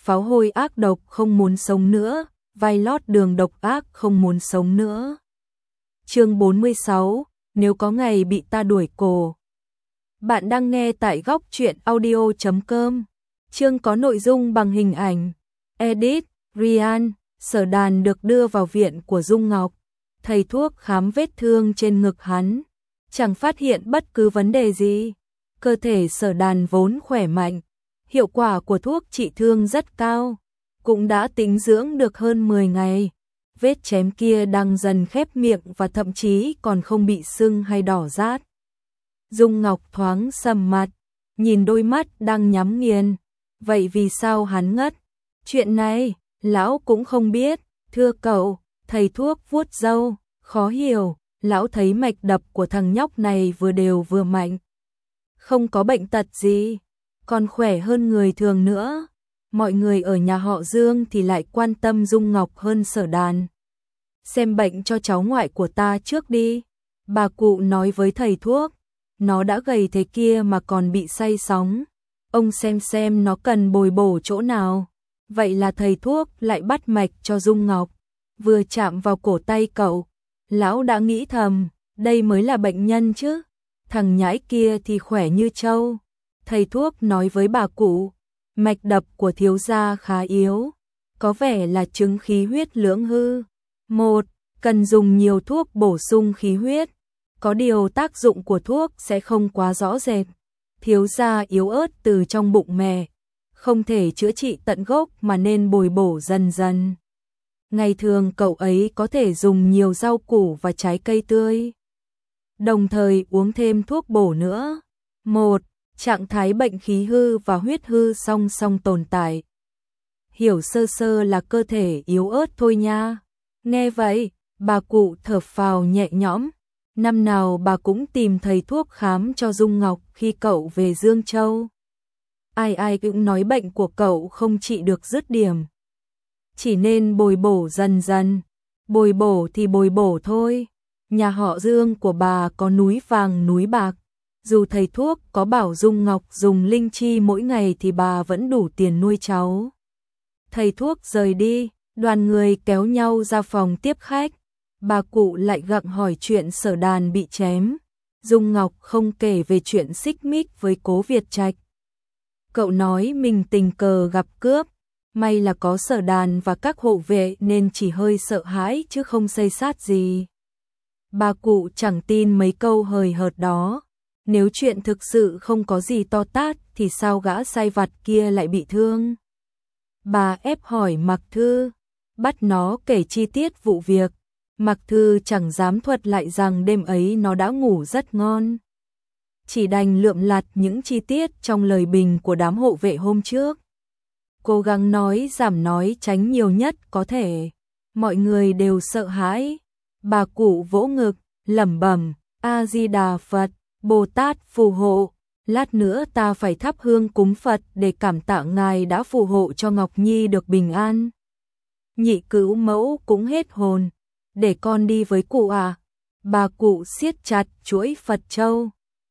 pháo hôi ác độc không muốn sống nữa, vai lót đường độc ác không muốn sống nữa. Chương 46, nếu có ngày bị ta đuổi cổ. Bạn đang nghe tại góc truyện audio.com. Chương có nội dung bằng hình ảnh. Edit, Ryan, Sở Đàn được đưa vào viện của Dung Ngọc. Thầy thuốc khám vết thương trên ngực hắn, chẳng phát hiện bất cứ vấn đề gì. Cơ thể Sở Đàn vốn khỏe mạnh, hiệu quả của thuốc trị thương rất cao, cũng đã tĩnh dưỡng được hơn 10 ngày. Vết chém kia đang dần khép miệng và thậm chí còn không bị sưng hay đỏ rát. Dung Ngọc thoáng sầm mặt, nhìn đôi mắt đang nhắm nghiền. Vậy vì sao hắn ngất? Chuyện này, lão cũng không biết. Thưa cậu, thầy thuốc vuốt râu, khó hiểu. Lão thấy mạch đập của thằng nhóc này vừa đều vừa mạnh. Không có bệnh tật gì, còn khỏe hơn người thường nữa. Mọi người ở nhà họ Dương thì lại quan tâm Dung Ngọc hơn Sở Đàn. Xem bệnh cho cháu ngoại của ta trước đi, bà cụ nói với thầy thuốc. Nó đã gầy thế kia mà còn bị say sóng. Ông xem nó cần bồi bổ chỗ nào. Vậy là thầy thuốc lại bắt mạch cho Dung Ngọc. Vừa chạm vào cổ tay cậu, lão đã nghĩ thầm, đây mới là bệnh nhân chứ. Thằng nhãi kia thì khỏe như trâu. Thầy thuốc nói với bà cụ, mạch đập của thiếu gia khá yếu, có vẻ là chứng khí huyết lưỡng hư. Một, cần dùng nhiều thuốc bổ sung khí huyết. Có điều tác dụng của thuốc sẽ không quá rõ rệt. Thiếu gia yếu ớt từ trong bụng mẹ, không thể chữa trị tận gốc mà nên bồi bổ dần dần. Ngày thường cậu ấy có thể dùng nhiều rau củ và trái cây tươi, đồng thời uống thêm thuốc bổ nữa. Một, trạng thái bệnh khí hư và huyết hư song song tồn tại. Hiểu sơ sơ là cơ thể yếu ớt thôi nha. Nghe vậy, bà cụ thở phào nhẹ nhõm. Năm nào bà cũng tìm thầy thuốc khám cho Dung Ngọc khi cậu về Dương Châu. Ai cũng nói bệnh của cậu không trị được dứt điểm, chỉ nên bồi bổ dần dần. Bồi bổ thì bồi bổ thôi. Nhà họ Dương của bà có núi vàng núi bạc. Dù thầy thuốc có bảo Dung Ngọc dùng linh chi mỗi ngày thì bà vẫn đủ tiền nuôi cháu. Thầy thuốc rời đi, đoàn người kéo nhau ra phòng tiếp khách. Bà cụ lại gặng hỏi chuyện Sở Đàn bị chém. Dung Ngọc không kể về chuyện xích mích với Cố Việt Trạch. Cậu nói mình tình cờ gặp cướp, may là có Sở Đàn và các hộ vệ nên chỉ hơi sợ hãi chứ không xây sát gì. Bà cụ chẳng tin mấy câu hời hợt đó. Nếu chuyện thực sự không có gì to tát thì sao gã sai vặt kia lại bị thương? Bà ép hỏi Mạc Thư, bắt nó kể chi tiết vụ việc. Mạc Thư chẳng dám thuật lại rằng đêm ấy nó đã ngủ rất ngon. Chỉ đành lượm lặt những chi tiết trong lời bình của đám hộ vệ hôm trước. Cố gắng nói giảm nói tránh nhiều nhất có thể. Mọi người đều sợ hãi. Bà cụ vỗ ngực, lẩm bẩm, A Di Đà Phật, Bồ Tát phù hộ. Lát nữa ta phải thắp hương cúng Phật để cảm tạ ngài đã phù hộ cho Ngọc Nhi được bình an. Nhị Cữu Mẫu cũng hết hồn. Để con đi với cụ à? Bà cụ siết chặt chuỗi Phật châu.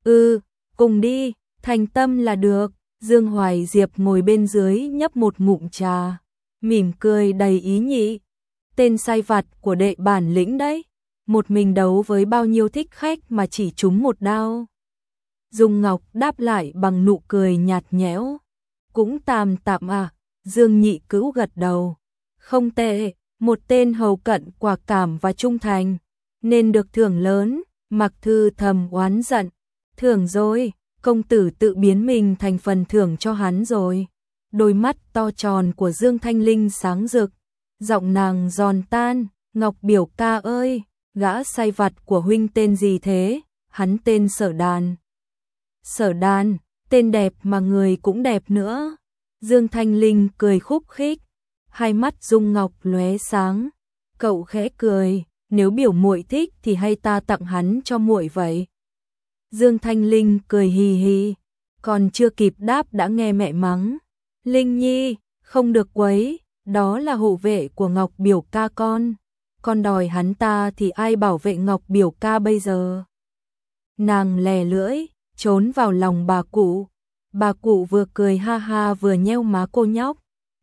Cùng đi, thành tâm là được. Dương Hoài Diệp ngồi bên dưới nhấp một ngụm trà, mỉm cười đầy ý nhị. Tên sai vặt của đệ bản lĩnh đấy, một mình đấu với bao nhiêu thích khách mà chỉ trúng một đao. Dung Ngọc đáp lại bằng nụ cười nhạt nhẽo. Cũng tạm tạm à? Dương Nhị Cữu gật đầu. Không tệ, một tên hầu cận quả cảm và trung thành, nên được thưởng lớn. Mạc Thư thầm oán giận. Thưởng rồi, công tử tự biến mình thành phần thưởng cho hắn rồi. Đôi mắt to tròn của Dương Thanh Linh sáng rực, giọng nàng giòn tan. Ngọc biểu ca ơi, gã sai vặt của huynh tên gì thế? Hắn tên Sở Đàn. Sở Đàn, tên đẹp mà người cũng đẹp nữa. Dương Thanh Linh cười khúc khích, hai mắt Dung Ngọc lóe sáng. Cậu khẽ cười, nếu biểu muội thích thì hay ta tặng hắn cho muội vậy. Dương Thanh Linh cười hì hì, còn chưa kịp đáp đã nghe mẹ mắng. Linh Nhi, không được quấy, đó là hộ vệ của Ngọc biểu ca con đòi hắn ta thì ai bảo vệ Ngọc biểu ca bây giờ? Nàng lè lưỡi, trốn vào lòng bà cụ. Bà cụ vừa cười ha ha vừa nheo má cô nhóc.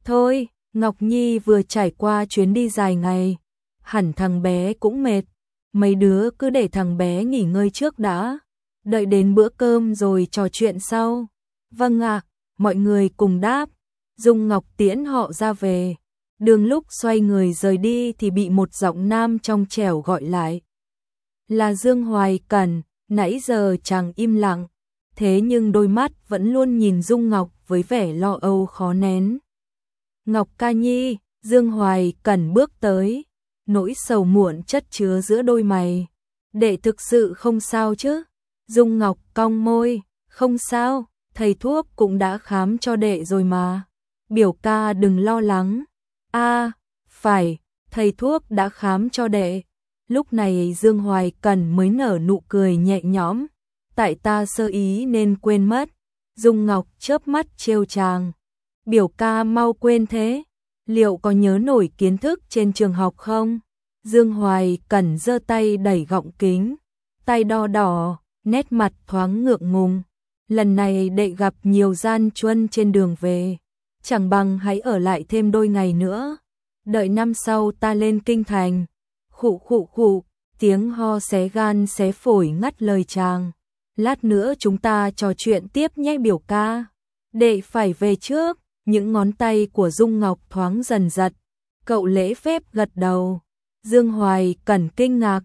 Thôi, Ngọc Nhi vừa trải qua chuyến đi dài ngày, hẳn thằng bé cũng mệt, mấy đứa cứ để thằng bé nghỉ ngơi trước đã, đợi đến bữa cơm rồi trò chuyện sau. Vâng ạ, mọi người cùng đáp. Dung Ngọc tiễn họ ra về. Đường lúc xoay người rời đi thì bị một giọng nam trong trẻo gọi lại. Là Dương Hoài Cẩn, nãy giờ chàng im lặng, thế nhưng đôi mắt vẫn luôn nhìn Dung Ngọc với vẻ lo âu khó nén. Ngọc ca nhi, Dương Hoài Cẩn bước tới, nỗi sầu muộn chất chứa giữa đôi mày. Đệ thực sự không sao chứ? Dung Ngọc cong môi, không sao, thầy thuốc cũng đã khám cho đệ rồi mà. Biểu ca đừng lo lắng. Phải, thầy thuốc đã khám cho đệ. Lúc này Dương Hoài Cẩn mới nở nụ cười nhẹ nhõm. Tại ta sơ ý nên quên mất. Dung Ngọc chớp mắt trêu chàng. Biểu ca mau quên thế. Liệu có nhớ nổi kiến thức trên trường học không? Dương Hoài Cẩn giơ tay đẩy gọng kính. Tay đo đỏ, nét mặt thoáng ngượng ngùng. Lần này đệ gặp nhiều gian truân trên đường về. Chẳng bằng hãy ở lại thêm đôi ngày nữa. Đợi năm sau ta lên kinh thành. Khụ khụ khụ, tiếng ho xé gan xé phổi ngắt lời chàng. Lát nữa chúng ta trò chuyện tiếp nhé biểu ca. Đệ phải về trước. Những ngón tay của Dung Ngọc thoáng dần giật. Cậu lễ phép gật đầu. Dương Hoài Cẩn kinh ngạc.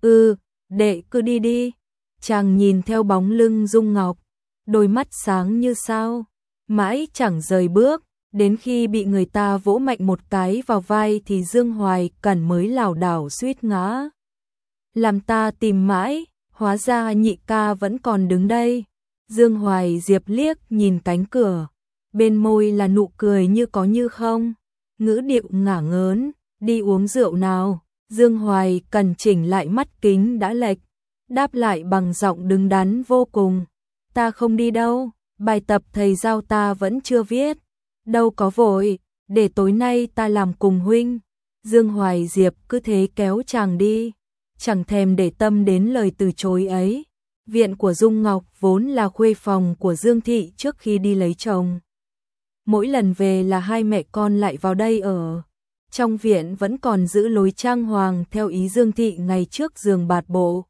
Đệ cứ đi đi. Chàng nhìn theo bóng lưng Dung Ngọc. Đôi mắt sáng như sao. Mãi chẳng rời bước. Đến khi bị người ta vỗ mạnh một cái vào vai thì Dương Hoài Cẩn mới lảo đảo suýt ngã. Làm ta tìm mãi, hóa ra nhị ca vẫn còn đứng đây. Dương Hoài Diệp liếc nhìn cánh cửa. Bên môi là nụ cười như có như không. Ngữ điệu ngả ngớn, đi uống rượu nào. Dương Hoài Cẩn chỉnh lại mắt kính đã lệch. Đáp lại bằng giọng đứng đắn vô cùng. Ta không đi đâu, bài tập thầy giao ta vẫn chưa viết. Đâu có vội, để tối nay ta làm cùng huynh. Dương Hoài Diệp cứ thế kéo chàng đi, chẳng thèm để tâm đến lời từ chối ấy. Viện của Dung Ngọc vốn là khuê phòng của Dương Thị trước khi đi lấy chồng. Mỗi lần về là hai mẹ con lại vào đây ở. Trong viện vẫn còn giữ lối trang hoàng theo ý Dương Thị ngày trước giường bạt bộ.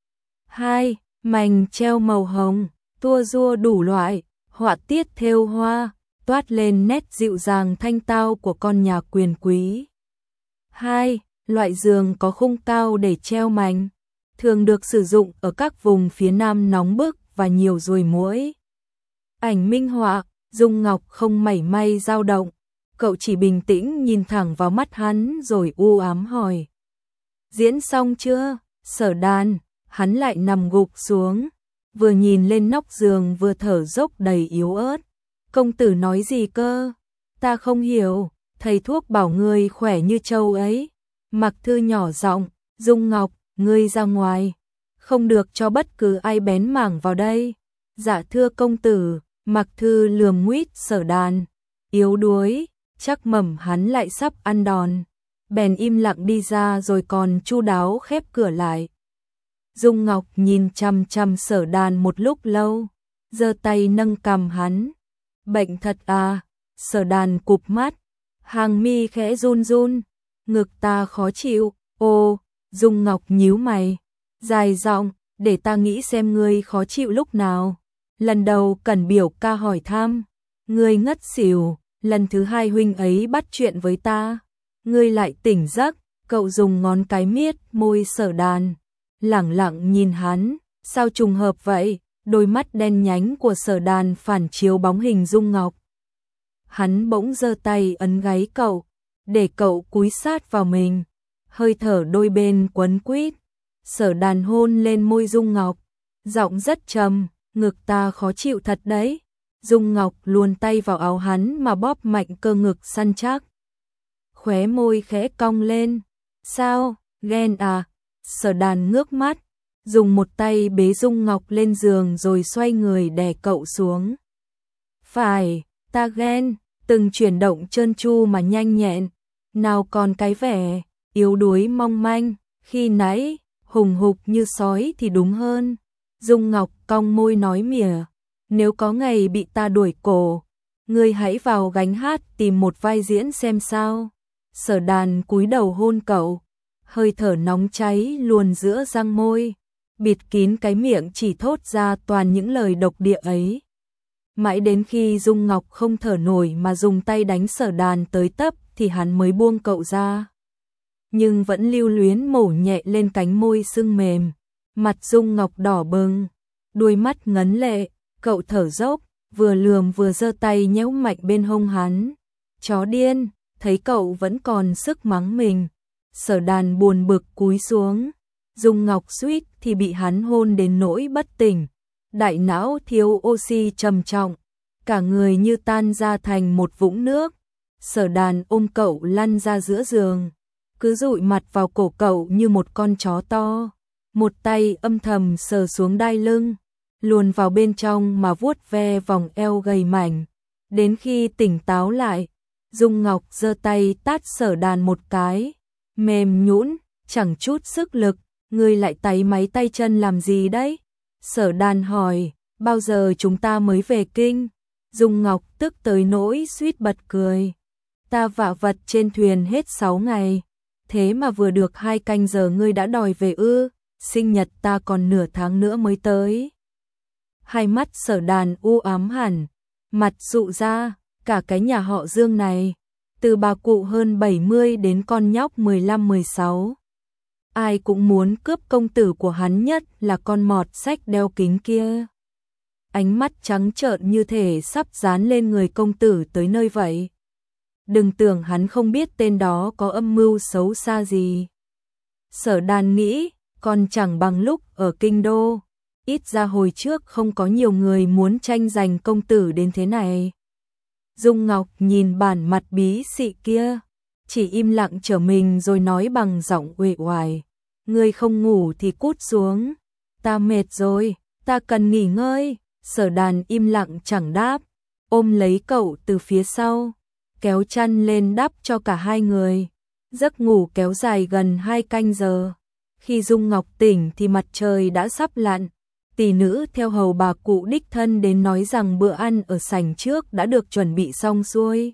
Hai, mành treo màu hồng, tua rua đủ loại, họa tiết thêu hoa, toát lên nét dịu dàng thanh tao của con nhà quyền quý. 2. Loại giường có khung cao để treo mành, thường được sử dụng ở các vùng phía Nam nóng bức và nhiều ruồi muỗi. Ảnh minh họa, Dung Ngọc không mảy may dao động, cậu chỉ bình tĩnh nhìn thẳng vào mắt hắn rồi u ám hỏi. Diễn xong chưa? Sở Đàn, hắn lại nằm gục xuống, vừa nhìn lên nóc giường vừa thở dốc đầy yếu ớt. Công tử nói gì cơ? Ta không hiểu, thầy thuốc bảo ngươi khỏe như trâu ấy. Mặc Thư nhỏ giọng, Dung Ngọc, ngươi ra ngoài, không được cho bất cứ ai bén mảng vào đây. Dạ thưa công tử. Mặc Thư lườm nguýt Sở Đàn, yếu đuối, chắc mẩm hắn lại sắp ăn đòn. Bèn im lặng đi ra rồi còn chu đáo khép cửa lại. Dung Ngọc nhìn chằm chằm Sở Đàn một lúc lâu, giơ tay nâng cằm hắn. Bệnh thật à? Sở Đàn cụp mắt, hàng mi khẽ run run, ngực ta khó chịu. Ô, Dung Ngọc nhíu mày, dài giọng, để ta nghĩ xem ngươi khó chịu lúc nào. Lần đầu Cẩn biểu ca hỏi thăm, ngươi ngất xỉu, lần thứ hai huynh ấy bắt chuyện với ta, ngươi lại tỉnh giấc. Cậu dùng ngón cái miết môi Sở Đàn, lẳng lặng nhìn hắn, sao trùng hợp vậy? Đôi mắt đen nhánh của Sở Đàn phản chiếu bóng hình Dung Ngọc. Hắn bỗng giơ tay ấn gáy cậu, để cậu cúi sát vào mình, hơi thở đôi bên quấn quýt. Sở Đàn hôn lên môi Dung Ngọc, giọng rất trầm, ngực ta khó chịu thật đấy. Dung Ngọc luồn tay vào áo hắn mà bóp mạnh cơ ngực săn chắc. Khóe môi khẽ cong lên. Sao, ghen à? Sở Đàn ngước mắt, dùng một tay bế Dung Ngọc lên giường rồi xoay người đè cậu xuống. Phải, ta ghen, từng chuyển động trơn tru mà nhanh nhẹn, nào còn cái vẻ yếu đuối mong manh, khi nãy hùng hục như sói thì đúng hơn. Dung Ngọc cong môi nói mỉa, nếu có ngày bị ta đuổi cổ, Ngươi hãy vào gánh hát tìm một vai diễn xem sao. Sở Đàn cúi đầu hôn cậu, hơi thở nóng cháy luồn giữa răng môi, bịt kín cái miệng chỉ thốt ra toàn những lời độc địa ấy. Mãi đến khi Dung Ngọc không thở nổi mà dùng tay đánh Sở Đàn tới tấp thì hắn mới buông cậu ra. Nhưng vẫn lưu luyến mổ nhẹ lên cánh môi sưng mềm, mặt Dung Ngọc đỏ bừng, đuôi mắt ngấn lệ, cậu thở dốc, vừa lườm vừa giơ tay nhéo mạnh bên hông hắn. Chó điên, thấy cậu vẫn còn sức mắng mình. Sở Đàn buồn bực cúi xuống, Dung Ngọc suýt thì bị hắn hôn đến nỗi bất tỉnh. Đại não thiếu oxy trầm trọng, cả người như tan ra thành một vũng nước. Sở Đàn ôm cậu lăn ra giữa giường, cứ dụi mặt vào cổ cậu như một con chó to. Một tay âm thầm sờ xuống đai lưng, luồn vào bên trong mà vuốt ve vòng eo gầy mảnh. Đến khi tỉnh táo lại, Dung Ngọc giơ tay tát Sở Đàn một cái, mềm nhũn, chẳng chút sức lực. Ngươi lại táy máy tay chân làm gì đấy? Sở Đàn hỏi, bao giờ chúng ta mới về kinh? Dung Ngọc tức tới nỗi suýt bật cười. Ta vạ vật trên thuyền hết 6 ngày, thế mà vừa được 2 canh giờ ngươi đã đòi về ư? Sinh nhật ta còn nửa tháng nữa mới tới. Hai mắt Sở Đàn u ám hẳn, mặt dụ ra, cả cái nhà họ Dương này, từ bà cụ hơn 70 đến con nhóc 15-16. Ai cũng muốn cướp công tử của hắn, nhất là con mọt sách đeo kính kia. Ánh mắt trắng trợn như thể sắp dán lên người công tử tới nơi vậy. Đừng tưởng hắn không biết tên đó có âm mưu xấu xa gì. Sở Đàn nghĩ, còn chẳng bằng lúc ở kinh đô. Ít ra hồi trước không có nhiều người muốn tranh giành công tử đến thế này. Dung Ngọc nhìn bản mặt bí xị kia, chỉ im lặng trở mình rồi nói bằng giọng uể oải. Ngươi không ngủ thì cút xuống. Ta mệt rồi, ta cần nghỉ ngơi. Sở Đàn im lặng chẳng đáp, ôm lấy cậu từ phía sau, kéo chăn lên đắp cho cả hai người. Giấc ngủ kéo dài gần 2 canh giờ. Khi Dung Ngọc tỉnh thì mặt trời đã sắp lặn. Tỷ nữ theo hầu bà cụ đích thân đến nói rằng bữa ăn ở sảnh trước đã được chuẩn bị xong xuôi.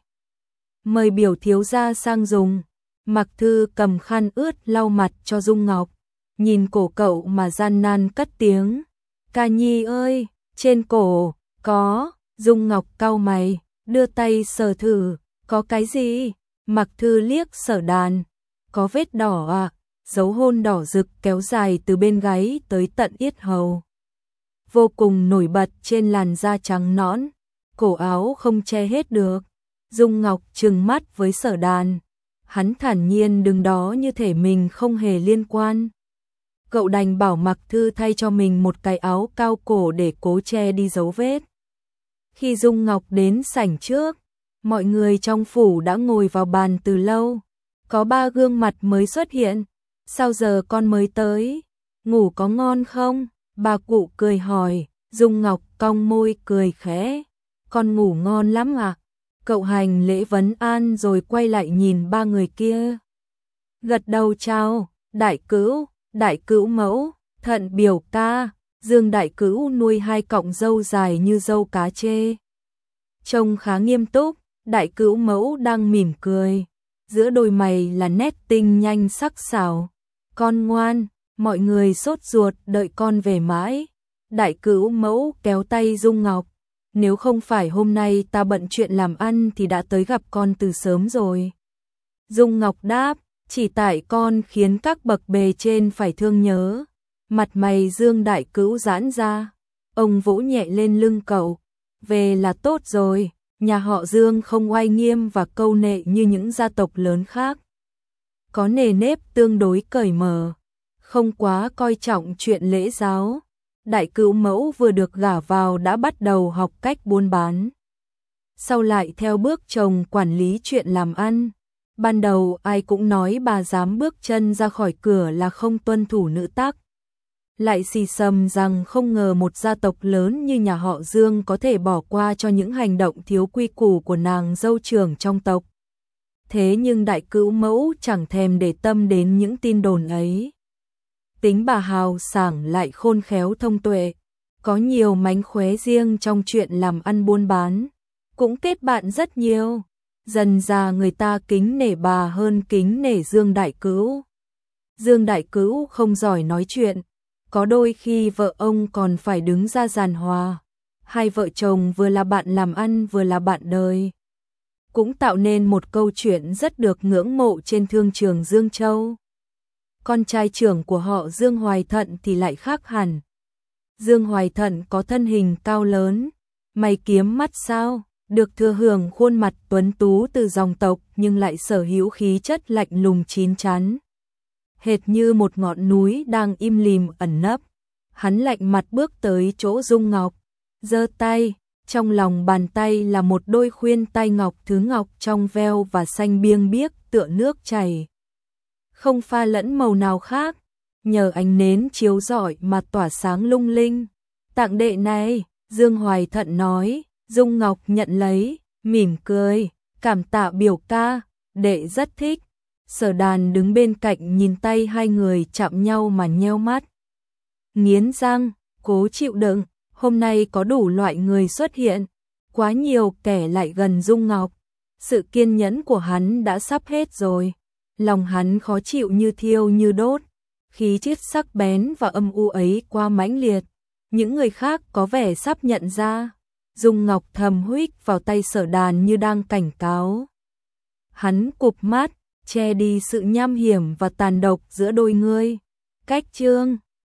Mời biểu thiếu gia sang dùng. Mặc Thư cầm khăn ướt lau mặt cho Dung Ngọc, nhìn cổ cậu mà gian nan cất tiếng. Ca Nhi ơi, trên cổ, có. Dung Ngọc cau mày, đưa tay sờ thử, có cái gì? Mặc Thư liếc Sở Đàn, có vết đỏ à? Dấu hôn đỏ rực kéo dài từ bên gáy tới tận yết hầu, vô cùng nổi bật trên làn da trắng nõn, cổ áo không che hết được. Dung Ngọc trừng mắt với Sở Đàn, hắn thản nhiên đứng đó như thể mình không hề liên quan. Cậu đành bảo Mặc Thư thay cho mình một cái áo cao cổ để cố che đi dấu vết. Khi Dung Ngọc đến sảnh trước, mọi người trong phủ đã ngồi vào bàn từ lâu. Có 3 gương mặt mới xuất hiện. Sao giờ con mới tới? Ngủ có ngon không? Bà cụ cười hỏi. Dung Ngọc cong môi cười khẽ. Con ngủ ngon lắm à? Cậu hành lễ vấn an rồi quay lại nhìn 3 người kia. Gật đầu chào. Đại cữu mẫu, Thận biểu ca. Dương đại cữu nuôi 2 cọng râu dài như râu cá trê, trông khá nghiêm túc. Đại cữu mẫu đang mỉm cười, giữa đôi mày là nét tinh nhanh sắc sảo. Con ngoan, mọi người sốt ruột đợi con về mãi. Đại cữu mẫu kéo tay Dung Ngọc. Nếu không phải hôm nay ta bận chuyện làm ăn thì đã tới gặp con từ sớm rồi. Dung Ngọc đáp, chỉ tại con khiến các bậc bề trên phải thương nhớ. Mặt mày Dương đại cữu giãn ra, ông vỗ nhẹ lên lưng cậu. Về là tốt rồi, nhà họ Dương không oai nghiêm và câu nệ như những gia tộc lớn khác. Có nề nếp tương đối cởi mở, không quá coi trọng chuyện lễ giáo. Đại cữu mẫu vừa được gả vào đã bắt đầu học cách buôn bán. Sau lại theo bước chồng quản lý chuyện làm ăn. Ban đầu ai cũng nói bà dám bước chân ra khỏi cửa là không tuân thủ nữ tắc. Lại xì xầm rằng không ngờ một gia tộc lớn như nhà họ Dương có thể bỏ qua cho những hành động thiếu quy củ của nàng dâu trưởng trong tộc. Thế nhưng đại cữu mẫu chẳng thèm để tâm đến những tin đồn ấy. Tính bà hào sảng lại khôn khéo thông tuệ, có nhiều mánh khóe riêng trong chuyện làm ăn buôn bán. cũng kết bạn rất nhiều. Dần ra người ta kính nể bà hơn kính nể Dương Đại Cữu. Dương Đại Cữu không giỏi nói chuyện, có đôi khi vợ ông còn phải đứng ra giàn hòa. Hai vợ chồng vừa là bạn làm ăn vừa là bạn đời, cũng tạo nên một câu chuyện rất được ngưỡng mộ trên thương trường Dương Châu. Con trai trưởng của họ Dương Hoài Thận thì lại khác hẳn. Dương Hoài Thận có thân hình cao lớn, mày kiếm mắt sao, được thừa hưởng khuôn mặt tuấn tú từ dòng tộc nhưng lại sở hữu khí chất lạnh lùng chín chắn. Hệt như một ngọn núi đang im lìm ẩn nấp. Hắn lạnh mặt bước tới chỗ Dung Ngọc, giơ tay, trong lòng bàn tay là một đôi khuyên tai ngọc thứ ngọc trong veo và xanh biêng biếc tựa nước chảy. Không pha lẫn màu nào khác, nhờ ánh nến chiếu rọi mà tỏa sáng lung linh. Tặng đệ này, Dương Hoài Thận nói. Dung Ngọc nhận lấy, mỉm cười, cảm tạ biểu ca, đệ rất thích. Sở Đàn đứng bên cạnh nhìn tay hai người chạm nhau mà nheo mắt. Nghiến răng, cố chịu đựng, hôm nay có đủ loại người xuất hiện, quá nhiều kẻ lại gần Dung Ngọc. Sự kiên nhẫn của hắn đã sắp hết rồi, lòng hắn khó chịu như thiêu như đốt, khí chất sắc bén và âm u ấy quá mãnh liệt. Những người khác có vẻ sắp nhận ra. Dung Ngọc thầm huých vào tay Sở Đàn như đang cảnh cáo. Hắn cụp mắt, che đi sự nham hiểm và tàn độc giữa đôi người. Cách chương